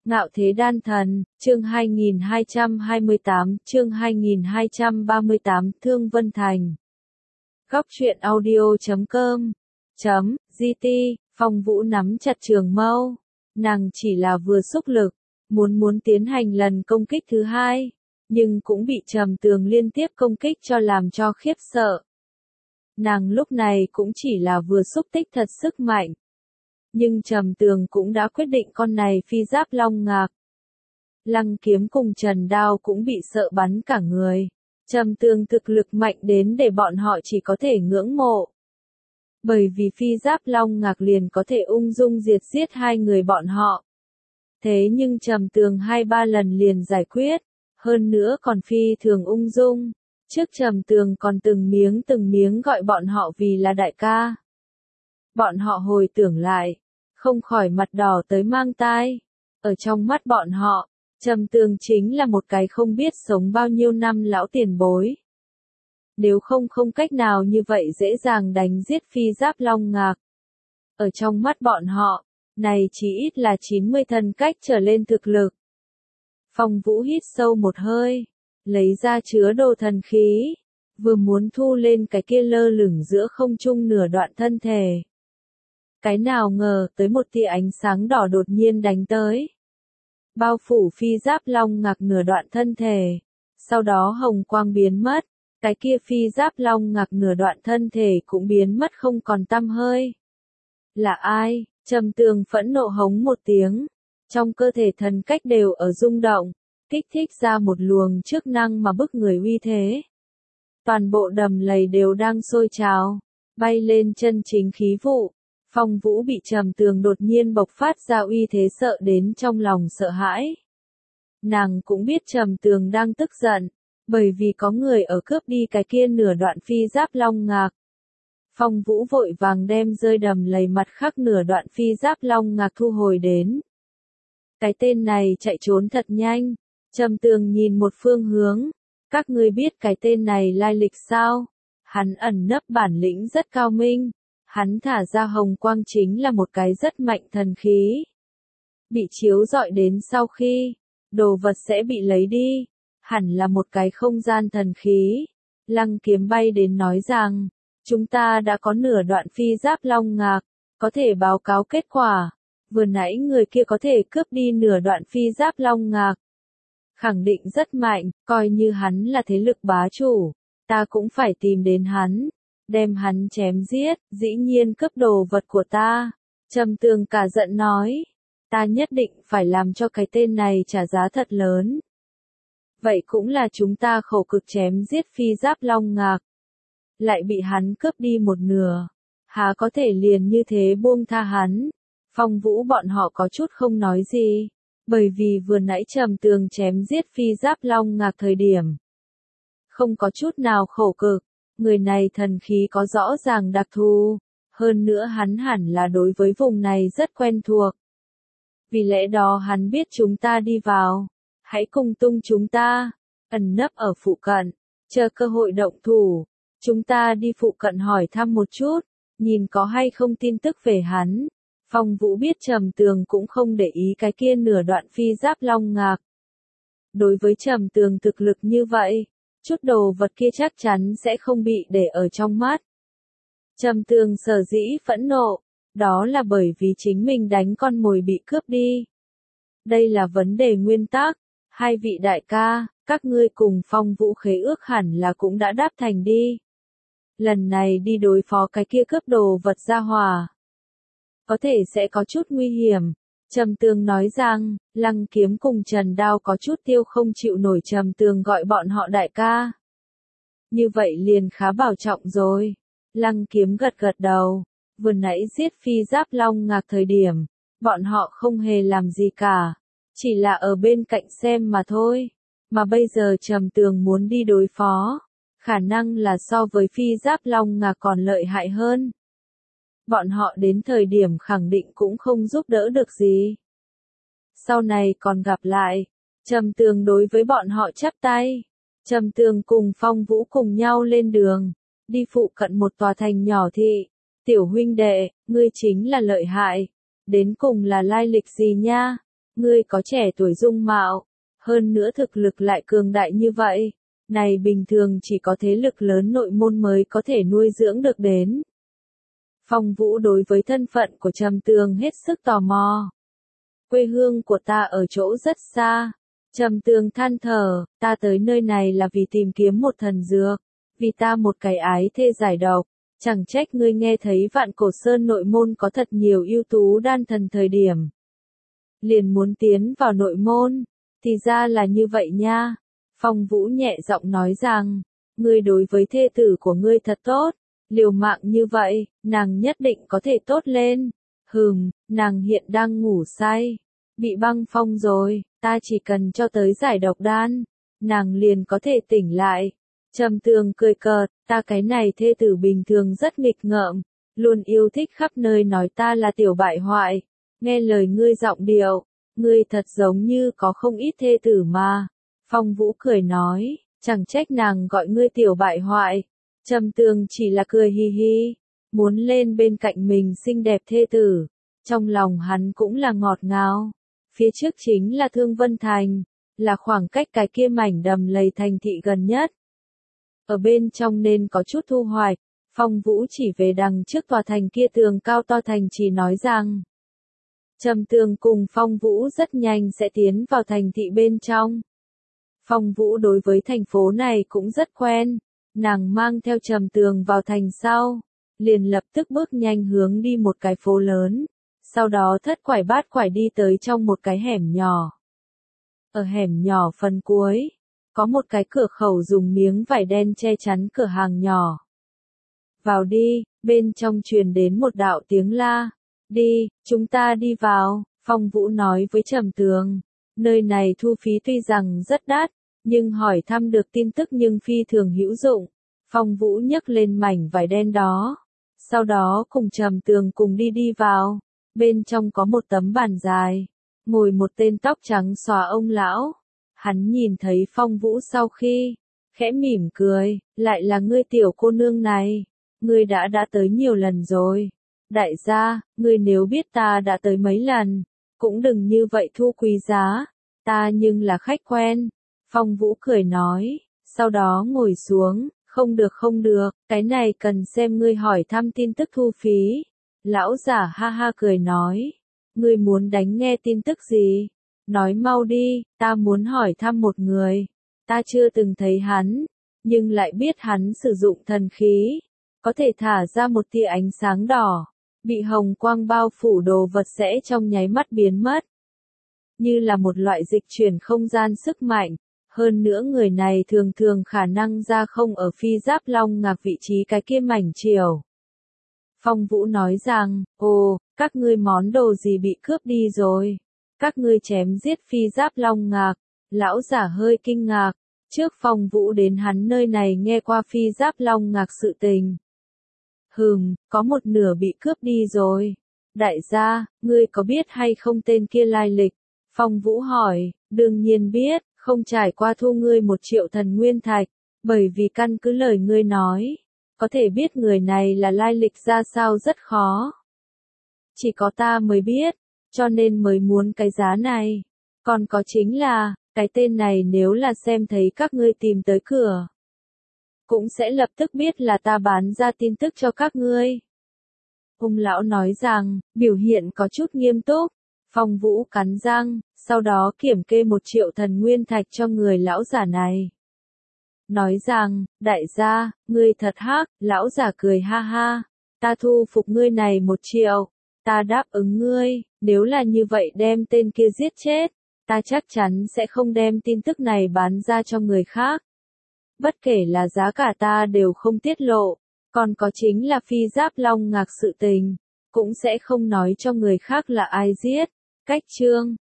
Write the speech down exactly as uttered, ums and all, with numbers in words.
Ngạo Thế Đan Thần, chương hai nghìn hai trăm hai mươi tám, chương hai nghìn hai trăm ba mươi tám, Thương Vân Thành. Góc truyện audio chấm com, chấm, gt, Phong Vũ nắm chặt trường mâu. Nàng chỉ là vừa xúc lực, muốn muốn tiến hành lần công kích thứ hai, nhưng cũng bị Trầm Tường liên tiếp công kích cho làm cho khiếp sợ. Nàng lúc này cũng chỉ là vừa xúc tích thật sức mạnh. Nhưng Trầm Tường cũng đã quyết định con này phi giáp long ngạc. Lăng Kiếm cùng Trần Đao cũng bị sợ bắn cả người. Trầm Tường thực lực mạnh đến để bọn họ chỉ có thể ngưỡng mộ. Bởi vì phi giáp long ngạc liền có thể ung dung diệt giết hai người bọn họ. Thế nhưng Trầm Tường hai ba lần liền giải quyết, hơn nữa còn phi thường ung dung. Trước Trầm Tường còn từng miếng từng miếng gọi bọn họ vì là đại ca. Bọn họ hồi tưởng lại, không khỏi mặt đỏ tới mang tai. Ở trong mắt bọn họ, Trầm Tường chính là một cái không biết sống bao nhiêu năm lão tiền bối. Nếu không không cách nào như vậy dễ dàng đánh giết phi giáp long ngạc. Ở trong mắt bọn họ, này chỉ ít là chín mươi thần cách trở lên thực lực. Phong Vũ hít sâu một hơi, lấy ra chứa đồ thần khí, vừa muốn thu lên cái kia lơ lửng giữa không trung nửa đoạn thân thể. Cái nào ngờ tới một tia ánh sáng đỏ đột nhiên đánh tới. Bao phủ phi giáp long ngạc nửa đoạn thân thể. Sau đó hồng quang biến mất. Cái kia phi giáp long ngạc nửa đoạn thân thể cũng biến mất không còn tăm hơi. Là ai? Trầm Tường phẫn nộ hống một tiếng. Trong cơ thể thần cách đều ở rung động. Kích thích ra một luồng chức năng mà bức người uy thế. Toàn bộ đầm lầy đều đang sôi trào. Bay lên chân chính khí vụ. Phong Vũ bị Trầm Tường đột nhiên bộc phát ra uy thế sợ đến trong lòng sợ hãi. Nàng cũng biết Trầm Tường đang tức giận, bởi vì có người ở cướp đi cái kia nửa đoạn phi giáp long ngạc. Phong Vũ vội vàng đem rơi đầm lầy mặt khác nửa đoạn phi giáp long ngạc thu hồi đến. Cái tên này chạy trốn thật nhanh. Trầm Tường nhìn một phương hướng. Các ngươi biết cái tên này lai lịch sao? Hắn ẩn nấp bản lĩnh rất cao minh. Hắn thả ra hồng quang chính là một cái rất mạnh thần khí. Bị chiếu rọi đến sau khi, đồ vật sẽ bị lấy đi. Hẳn là một cái không gian thần khí. Lăng Kiếm bay đến nói rằng, chúng ta đã có nửa đoạn phi giáp long ngạc, có thể báo cáo kết quả. Vừa nãy người kia có thể cướp đi nửa đoạn phi giáp long ngạc. Khẳng định rất mạnh, coi như hắn là thế lực bá chủ, ta cũng phải tìm đến hắn. Đem hắn chém giết, dĩ nhiên cướp đồ vật của ta. Trầm Tường cả giận nói. Ta nhất định phải làm cho cái tên này trả giá thật lớn. Vậy cũng là chúng ta khổ cực chém giết phi giáp long ngạc. Lại bị hắn cướp đi một nửa. Há có thể liền như thế buông tha hắn. Phong Vũ bọn họ có chút không nói gì. Bởi vì vừa nãy Trầm Tường chém giết phi giáp long ngạc thời điểm. Không có chút nào khổ cực. Người này thần khí có rõ ràng đặc thù, hơn nữa hắn hẳn là đối với vùng này rất quen thuộc. Vì lẽ đó hắn biết chúng ta đi vào, hãy cùng tung chúng ta, ẩn nấp ở phụ cận, chờ cơ hội động thủ. Chúng ta đi phụ cận hỏi thăm một chút, nhìn có hay không tin tức về hắn. Phong Vũ biết Trầm Tường cũng không để ý cái kia nửa đoạn phi giáp long ngạc. Đối với Trầm Tường thực lực như vậy, chút đồ vật kia chắc chắn sẽ không bị để ở trong mắt. Trầm Tường sở dĩ phẫn nộ, đó là bởi vì chính mình đánh con mồi bị cướp đi. Đây là vấn đề nguyên tắc, hai vị đại ca, các ngươi cùng Phong Vũ khế ước hẳn là cũng đã đáp thành đi. Lần này đi đối phó cái kia cướp đồ vật ra hỏa. Có thể sẽ có chút nguy hiểm. Trầm Tường nói rằng, Lăng Kiếm cùng Trần Đao có chút tiêu không chịu nổi Trầm Tường gọi bọn họ đại ca. Như vậy liền khá bảo trọng rồi. Lăng Kiếm gật gật đầu. Vừa nãy giết phi giáp long ngạc thời điểm, bọn họ không hề làm gì cả. Chỉ là ở bên cạnh xem mà thôi. Mà bây giờ Trầm Tường muốn đi đối phó. Khả năng là so với phi giáp long ngạc còn lợi hại hơn. Bọn họ đến thời điểm khẳng định cũng không giúp đỡ được gì. Sau này còn gặp lại. Trầm Tường đối với bọn họ chắp tay. Trầm Tường cùng Phong Vũ cùng nhau lên đường. Đi phụ cận một tòa thành nhỏ thị. Tiểu huynh đệ, ngươi chính là lợi hại. Đến cùng là lai lịch gì nha? ngươi có trẻ tuổi dung mạo, hơn nữa thực lực lại cường đại như vậy, này bình thường chỉ có thế lực lớn nội môn mới có thể nuôi dưỡng được đến. Phong Vũ đối với thân phận của Trầm Tường hết sức tò mò. Quê hương của ta ở chỗ rất xa. Trầm Tường than thở, ta tới nơi này là vì tìm kiếm một thần dược, vì ta một cái ái thê giải độc, chẳng trách ngươi nghe thấy Vạn Cổ Sơn nội môn có thật nhiều ưu tú đan thần thời điểm. Liền muốn tiến vào nội môn, thì ra là như vậy nha. Phong Vũ nhẹ giọng nói rằng, ngươi đối với thê tử của ngươi thật tốt, liều mạng như vậy, nàng nhất định có thể tốt lên. Hừm, nàng hiện đang ngủ say, bị băng phong rồi, ta chỉ cần cho tới giải độc đan, nàng liền có thể tỉnh lại. Trầm Tường cười cợt, ta cái này thê tử bình thường rất nghịch ngợm, luôn yêu thích khắp nơi nói ta là tiểu bại hoại. Nghe lời ngươi giọng điệu, ngươi thật giống như có không ít thê tử mà. Phong Vũ cười nói, chẳng trách nàng gọi ngươi tiểu bại hoại. Trầm Tường chỉ là cười hi hi, muốn lên bên cạnh mình xinh đẹp thê tử. Trong lòng hắn cũng là ngọt ngào. Phía trước chính là Thương Vân Thành, là khoảng cách cái kia mảnh đầm lầy thành thị gần nhất. Ở bên trong nên có chút thu hoạch. Phong Vũ chỉ về đằng trước tòa thành kia tường cao to thành chỉ nói rằng, Trầm Tường cùng Phong Vũ rất nhanh sẽ tiến vào thành thị bên trong. Phong Vũ đối với thành phố này cũng rất quen, nàng mang theo Trầm Tường vào thành sau, liền lập tức bước nhanh hướng đi một cái phố lớn, sau đó thất quải bát quải đi tới trong một cái hẻm nhỏ. Ở hẻm nhỏ phần cuối, có một cái cửa khẩu dùng miếng vải đen che chắn cửa hàng nhỏ. Vào đi, bên trong truyền đến một đạo tiếng la. Đi, chúng ta đi vào, Phong Vũ nói với Trầm Tường. Nơi này thu phí tuy rằng rất đắt, nhưng hỏi thăm được tin tức nhưng phi thường hữu dụng. Phong Vũ nhấc lên mảnh vải đen đó. Sau đó cùng Trầm Tường cùng đi đi vào. Bên trong có một tấm bàn dài. Ngồi một tên tóc trắng xòa ông lão. Hắn nhìn thấy Phong Vũ sau khi, khẽ mỉm cười, lại là ngươi tiểu cô nương này. Ngươi đã đã tới nhiều lần rồi. Đại gia, ngươi nếu biết ta đã tới mấy lần, cũng đừng như vậy thu quý giá, ta nhưng là khách quen. Phong Vũ cười nói, sau đó ngồi xuống, không được không được, cái này cần xem ngươi hỏi thăm tin tức thu phí. Lão giả ha ha cười nói, ngươi muốn đánh nghe tin tức gì? Nói mau đi, ta muốn hỏi thăm một người, ta chưa từng thấy hắn, nhưng lại biết hắn sử dụng thần khí, có thể thả ra một tia ánh sáng đỏ. Bị hồng quang bao phủ đồ vật sẽ trong nháy mắt biến mất. Như là một loại dịch chuyển không gian sức mạnh, hơn nữa người này thường thường khả năng ra không ở phi giáp long ngạc vị trí cái kia mảnh chiều. Phong Vũ nói rằng, ồ, các ngươi món đồ gì bị cướp đi rồi? Các ngươi chém giết phi giáp long ngạc. Lão giả hơi kinh ngạc, trước Phong Vũ đến hắn nơi này nghe qua phi giáp long ngạc sự tình. Hừm, có một nửa bị cướp đi rồi. Đại gia, ngươi có biết hay không tên kia lai lịch? Phong Vũ hỏi, đương nhiên biết, không trải qua thu ngươi một triệu thần nguyên thạch, bởi vì căn cứ lời ngươi nói, có thể biết người này là lai lịch ra sao rất khó. Chỉ có ta mới biết, cho nên mới muốn cái giá này. Còn có chính là, cái tên này nếu là xem thấy các ngươi tìm tới cửa, cũng sẽ lập tức biết là ta bán ra tin tức cho các ngươi. Ông lão nói rằng, biểu hiện có chút nghiêm túc. Phong Vũ cắn răng, sau đó kiểm kê một triệu thần nguyên thạch cho người lão giả này. Nói rằng, đại gia, ngươi thật hắc, lão giả cười ha ha. Ta thu phục ngươi này một triệu, ta đáp ứng ngươi, nếu là như vậy đem tên kia giết chết, ta chắc chắn sẽ không đem tin tức này bán ra cho người khác. Bất kể là giá cả ta đều không tiết lộ, còn có chính là phi giáp long ngạc sự tình, cũng sẽ không nói cho người khác là ai giết. Cách chương